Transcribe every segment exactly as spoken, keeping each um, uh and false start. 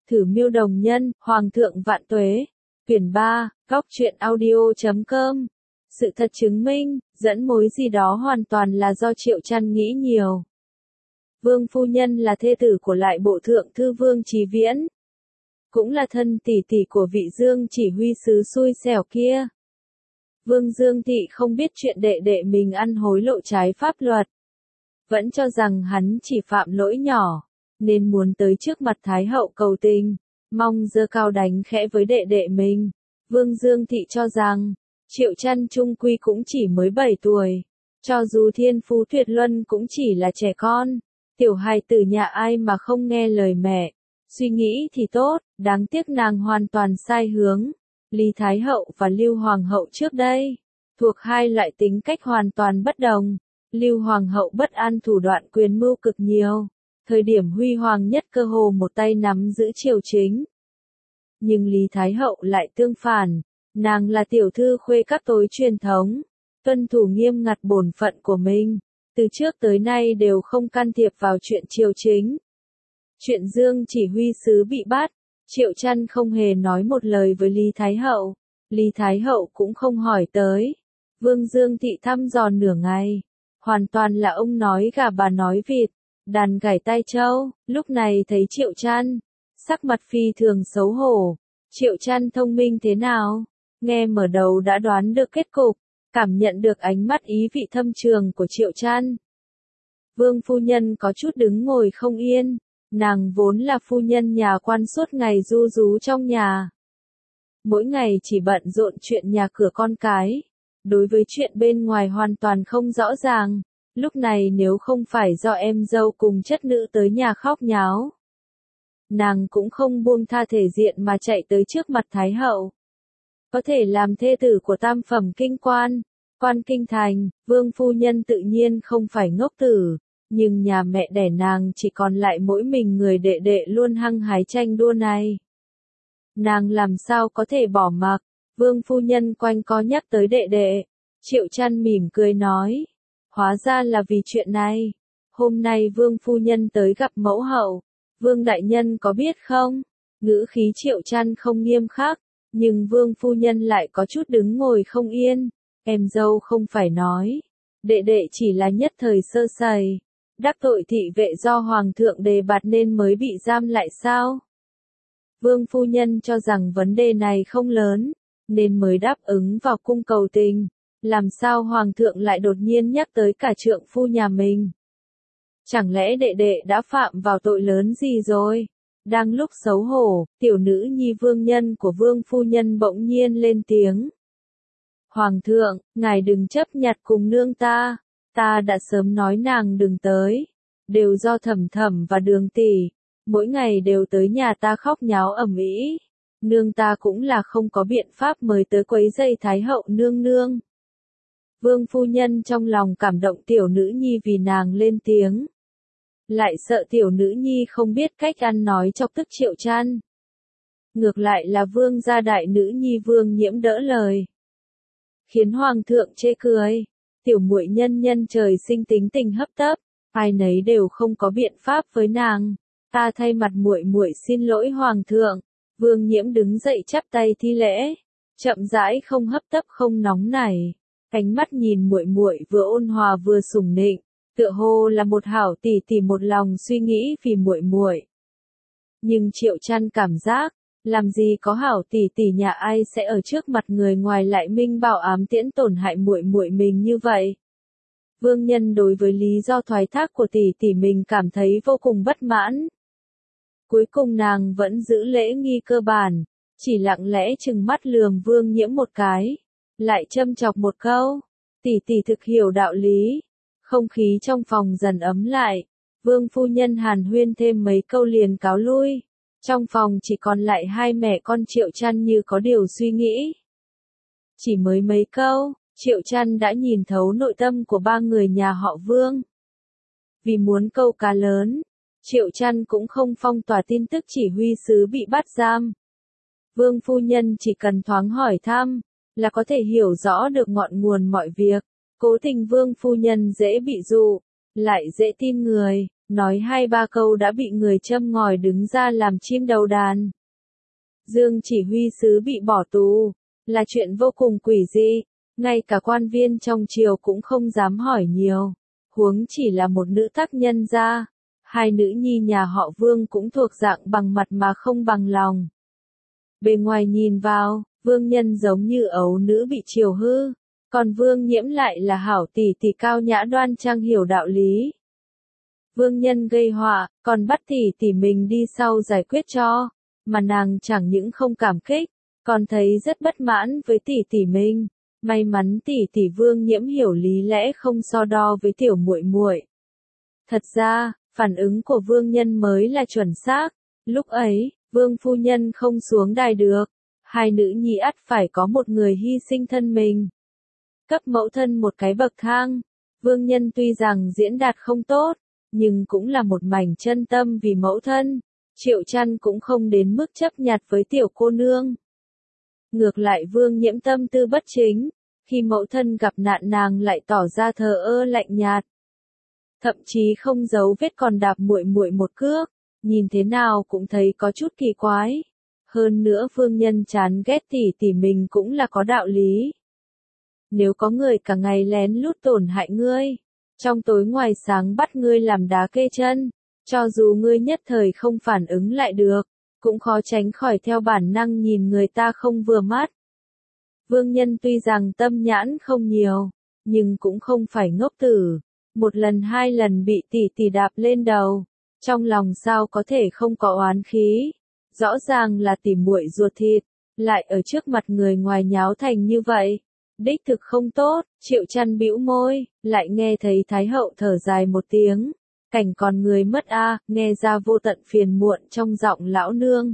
Thử miêu đồng nhân, Hoàng thượng vạn tuế. Quyển ba, góc truyện audio chấm com. Sự thật chứng minh, dẫn mối gì đó hoàn toàn là do Triệu Trăn nghĩ nhiều. Vương phu nhân là thê tử của lại bộ thượng thư Vương Chí Viễn. Cũng là thân tỷ tỷ của vị Dương chỉ huy sứ xui xẻo kia. Vương Dương Thị không biết chuyện đệ đệ mình ăn hối lộ trái pháp luật. Vẫn cho rằng hắn chỉ phạm lỗi nhỏ, nên muốn tới trước mặt Thái hậu cầu tình, mong giơ cao đánh khẽ với đệ đệ mình. Vương Dương Thị cho rằng, Triệu Trăn trung quy cũng chỉ mới bảy tuổi, cho dù thiên phú tuyệt luân cũng chỉ là trẻ con, tiểu hài tử nhà ai mà không nghe lời mẹ. Suy nghĩ thì tốt, đáng tiếc nàng hoàn toàn sai hướng. Lý Thái hậu và Lưu Hoàng hậu trước đây, thuộc hai loại tính cách hoàn toàn bất đồng. Lưu Hoàng hậu bất an thủ đoạn quyền mưu cực nhiều, thời điểm huy hoàng nhất cơ hồ một tay nắm giữ triều chính. Nhưng Lý Thái hậu lại tương phản, nàng là tiểu thư khuê các tối truyền thống, tuân thủ nghiêm ngặt bổn phận của mình, từ trước tới nay đều không can thiệp vào chuyện triều chính. Chuyện Dương chỉ huy sứ bị bắt, Triệu Trăn không hề nói một lời với Lý Thái hậu, Lý Thái hậu cũng không hỏi tới. Vương Dương Thị thăm dò nửa ngày, hoàn toàn là ông nói gà bà nói vịt, đàn gảy tai trâu. Lúc này thấy Triệu Trăn, sắc mặt phi thường xấu hổ. Triệu Trăn thông minh thế nào? Nghe mở đầu đã đoán được kết cục, cảm nhận được ánh mắt ý vị thâm trường của Triệu Trăn. Vương phu nhân có chút đứng ngồi không yên, nàng vốn là phu nhân nhà quan suốt ngày ru rú trong nhà. Mỗi ngày chỉ bận rộn chuyện nhà cửa con cái, đối với chuyện bên ngoài hoàn toàn không rõ ràng. Lúc này nếu không phải do em dâu cùng chất nữ tới nhà khóc nháo, nàng cũng không buông tha thể diện mà chạy tới trước mặt Thái hậu. Có thể làm thê tử của tam phẩm kinh quan, quan kinh thành, Vương phu nhân tự nhiên không phải ngốc tử, nhưng nhà mẹ đẻ nàng chỉ còn lại mỗi mình người đệ đệ luôn hăng hái tranh đua này. Nàng làm sao có thể bỏ mặc? Vương phu nhân quanh co nhắc tới đệ đệ. Triệu Trăn mỉm cười nói, hóa ra là vì chuyện này. Hôm nay Vương phu nhân tới gặp mẫu hậu, Vương đại nhân có biết không? Ngữ khí Triệu Trăn không nghiêm khắc, nhưng Vương phu nhân lại có chút đứng ngồi không yên. Em dâu không phải nói, đệ đệ chỉ là nhất thời sơ sẩy, đắc tội thị vệ do hoàng thượng đề bạt nên mới bị giam lại sao? Vương phu nhân cho rằng vấn đề này không lớn, nên mới đáp ứng vào cung cầu tình. Làm sao hoàng thượng lại đột nhiên nhắc tới cả trượng phu nhà mình? Chẳng lẽ đệ đệ đã phạm vào tội lớn gì rồi? Đang lúc xấu hổ, tiểu nữ nhi Vương Nhân của Vương phu nhân bỗng nhiên lên tiếng. Hoàng thượng, ngài đừng chấp nhặt cùng nương ta, ta đã sớm nói nàng đừng tới, đều do Thẩm Thẩm và Đường tỷ, mỗi ngày đều tới nhà ta khóc nháo ầm ĩ, nương ta cũng là không có biện pháp mới tới quấy rầy Thái hậu nương nương. Vương phu nhân trong lòng cảm động tiểu nữ nhi vì nàng lên tiếng, lại sợ tiểu nữ nhi không biết cách ăn nói chọc tức Triệu Trăn. Ngược lại là Vương gia đại nữ nhi Vương Nhiễm đỡ lời, khiến hoàng thượng chê cười. Tiểu muội nhân nhân trời sinh tính tình hấp tấp, ai nấy đều không có biện pháp với nàng. Ta thay mặt muội muội xin lỗi hoàng thượng. Vương Nhiễm đứng dậy chắp tay thi lễ, chậm rãi không hấp tấp không nóng nảy, ánh mắt nhìn muội muội vừa ôn hòa vừa sủng nịnh, tựa hồ là một hảo tỷ tỷ một lòng suy nghĩ vì muội muội. Nhưng Triệu Trăn cảm giác, làm gì có hảo tỷ tỷ nhà ai sẽ ở trước mặt người ngoài lại minh bảo ám tiễn tổn hại muội muội mình như vậy. Vương Nhân đối với lý do thoái thác của tỷ tỷ mình cảm thấy vô cùng bất mãn. Cuối cùng nàng vẫn giữ lễ nghi cơ bản, chỉ lặng lẽ trừng mắt lườm Vương Nhiễm một cái, lại châm chọc một câu, tỷ tỷ thực hiểu đạo lý. Không khí trong phòng dần ấm lại, Vương phu nhân hàn huyên thêm mấy câu liền cáo lui. Trong phòng chỉ còn lại hai mẹ con Triệu Trăn như có điều suy nghĩ. Chỉ mới mấy câu, Triệu Trăn đã nhìn thấu nội tâm của ba người nhà họ Vương. Vì muốn câu cá lớn, Triệu Trăn cũng không phong tỏa tin tức chỉ huy sứ bị bắt giam. Vương phu nhân chỉ cần thoáng hỏi thăm, là có thể hiểu rõ được ngọn nguồn mọi việc. Cố tình Vương phu nhân dễ bị dụ, lại dễ tin người, nói hai ba câu đã bị người châm ngòi đứng ra làm chim đầu đàn. Dương chỉ huy sứ bị bỏ tù, là chuyện vô cùng quỷ dị, ngay cả quan viên trong triều cũng không dám hỏi nhiều, huống chỉ là một nữ tác nhân gia. Hai nữ nhi nhà họ Vương cũng thuộc dạng bằng mặt mà không bằng lòng. Bề ngoài nhìn vào, Vương Nhân giống như ấu nữ bị chiều hư, còn Vương Nhiễm lại là hảo tỷ tỷ cao nhã đoan trang hiểu đạo lý. Vương Nhân gây họa, còn bắt tỷ tỷ mình đi sau giải quyết cho, mà nàng chẳng những không cảm kích, còn thấy rất bất mãn với tỷ tỷ mình. May mắn tỷ tỷ Vương Nhiễm hiểu lý lẽ không so đo với tiểu muội muội. Thật ra, phản ứng của Vương Nhân mới là chuẩn xác, lúc ấy, Vương phu nhân không xuống đài được, hai nữ nhi ắt phải có một người hy sinh thân mình. Cấp mẫu thân một cái bậc thang, Vương Nhân tuy rằng diễn đạt không tốt, nhưng cũng là một mảnh chân tâm vì mẫu thân, Triệu Chăn cũng không đến mức chấp nhặt với tiểu cô nương. Ngược lại Vương Nhiễm tâm tư bất chính, khi mẫu thân gặp nạn nàng lại tỏ ra thờ ơ lạnh nhạt. Thậm chí không giấu vết còn đạp muội muội một cước, nhìn thế nào cũng thấy có chút kỳ quái. Hơn nữa Vương Nhân chán ghét tỷ tỷ mình cũng là có đạo lý. Nếu có người cả ngày lén lút tổn hại ngươi, trong tối ngoài sáng bắt ngươi làm đá kê chân, cho dù ngươi nhất thời không phản ứng lại được, cũng khó tránh khỏi theo bản năng nhìn người ta không vừa mắt. Vương Nhân tuy rằng tâm nhãn không nhiều, nhưng cũng không phải ngốc tử. Một lần hai lần bị tỷ tỷ đạp lên đầu, trong lòng sao có thể không có oán khí. Rõ ràng là tỷ muội ruột thịt, lại ở trước mặt người ngoài nháo thành như vậy. Đích thực không tốt, Triệu Chăn bĩu môi, lại nghe thấy Thái hậu thở dài một tiếng. Cảnh còn người mất a, nghe ra vô tận phiền muộn trong giọng lão nương.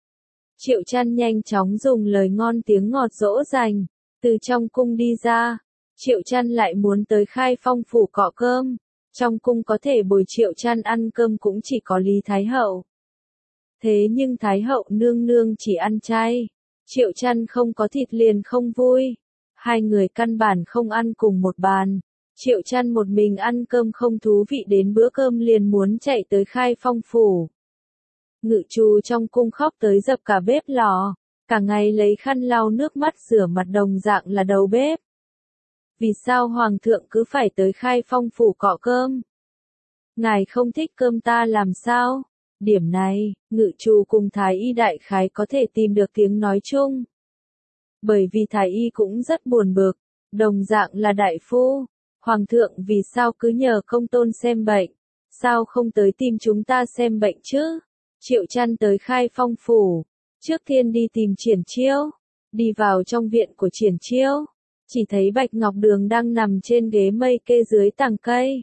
Triệu Chăn nhanh chóng dùng lời ngon tiếng ngọt dỗ dành, từ trong cung đi ra. Triệu Chăn lại muốn tới Khai Phong phủ cọ cơm, trong cung có thể bồi Triệu Chăn ăn cơm cũng chỉ có Lý Thái hậu. Thế nhưng Thái hậu nương nương chỉ ăn chay, Triệu Chăn không có thịt liền không vui. Hai người căn bản không ăn cùng một bàn. Triệu Chăn một mình ăn cơm không thú vị đến bữa cơm liền muốn chạy tới Khai Phong phủ. Ngự trù trong cung khóc tới dập cả bếp lò, cả ngày lấy khăn lau nước mắt rửa mặt đồng dạng là đầu bếp. Vì sao Hoàng thượng cứ phải tới Khai Phong phủ cọ cơm? Ngài không thích cơm ta làm sao? Điểm này, ngự trù cùng Thái y đại khái có thể tìm được tiếng nói chung. Bởi vì Thái y cũng rất buồn bực, đồng dạng là đại phu. Hoàng thượng vì sao cứ nhờ công tôn xem bệnh? Sao không tới tìm chúng ta xem bệnh chứ? Triệu Chăn tới Khai Phong phủ, trước tiên đi tìm Triển Chiêu. Đi vào trong viện của Triển Chiêu, chỉ thấy Bạch Ngọc Đường đang nằm trên ghế mây kê dưới tàng cây.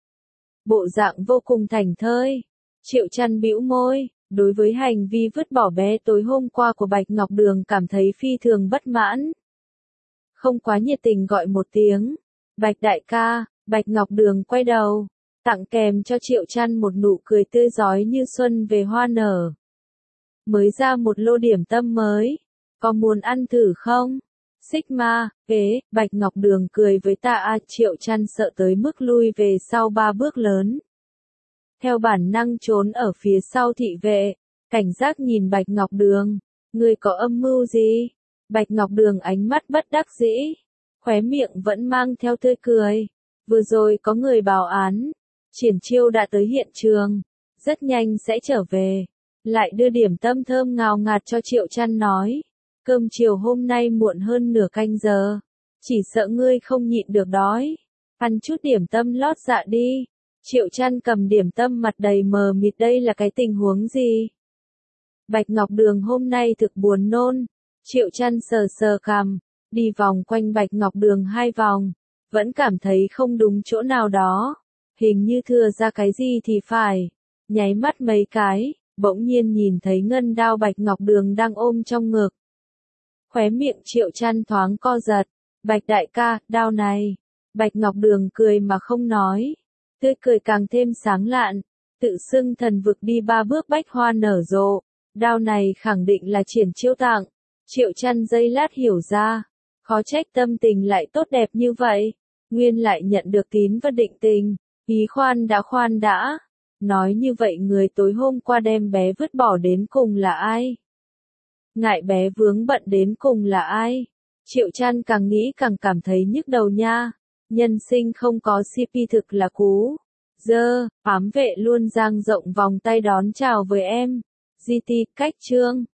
Bộ dạng vô cùng thảnh thơi. Triệu Chăn bĩu môi, đối với hành vi vứt bỏ bé tối hôm qua của Bạch Ngọc Đường cảm thấy phi thường bất mãn. Không quá nhiệt tình gọi một tiếng, Bạch đại ca. Bạch Ngọc Đường quay đầu, tặng kèm cho Triệu Chăn một nụ cười tươi rói như xuân về hoa nở. Mới ra một lô điểm tâm mới, có muốn ăn thử không? Sigma, ế, Bạch Ngọc Đường cười với ta a. Triệu Chăn sợ tới mức lui về sau ba bước lớn. Theo bản năng trốn ở phía sau thị vệ, cảnh giác nhìn Bạch Ngọc Đường, ngươi có âm mưu gì? Bạch Ngọc Đường ánh mắt bất đắc dĩ, khóe miệng vẫn mang theo tươi cười. Vừa rồi có người báo án, Triển Chiêu đã tới hiện trường, rất nhanh sẽ trở về, lại đưa điểm tâm thơm ngào ngạt cho Triệu Chăn nói, cơm chiều hôm nay muộn hơn nửa canh giờ, chỉ sợ ngươi không nhịn được đói, ăn chút điểm tâm lót dạ đi. Triệu Chăn cầm điểm tâm mặt đầy mờ mịt, đây là cái tình huống gì? Bạch Ngọc Đường hôm nay thực buồn nôn. Triệu Chăn sờ sờ cằm, đi vòng quanh Bạch Ngọc Đường hai vòng, vẫn cảm thấy không đúng chỗ nào đó, hình như thừa ra cái gì thì phải. Nháy mắt mấy cái, bỗng nhiên nhìn thấy ngân đao Bạch Ngọc Đường đang ôm trong ngực. Khóe miệng Triệu Chăn thoáng co giật, Bạch đại ca, đao này. Bạch Ngọc Đường cười mà không nói, tươi cười càng thêm sáng lạn, tự xưng thần vực đi ba bước bách hoa nở rộ, đao này khẳng định là Triển Chiêu tặng. Triệu Chăn giây lát hiểu ra, khó trách tâm tình lại tốt đẹp như vậy, nguyên lại nhận được tín và định tình, ý khoan đã khoan đã, Nói như vậy người tối hôm qua đem bé vứt bỏ đến cùng là ai? Ngại bé vướng bận đến cùng là ai? Triệu Trăn càng nghĩ càng cảm thấy nhức đầu nha. Nhân sinh không có xê pê thực là cú. Dơ, ám vệ luôn dang rộng vòng tay đón chào với em. giê tê, cách chương.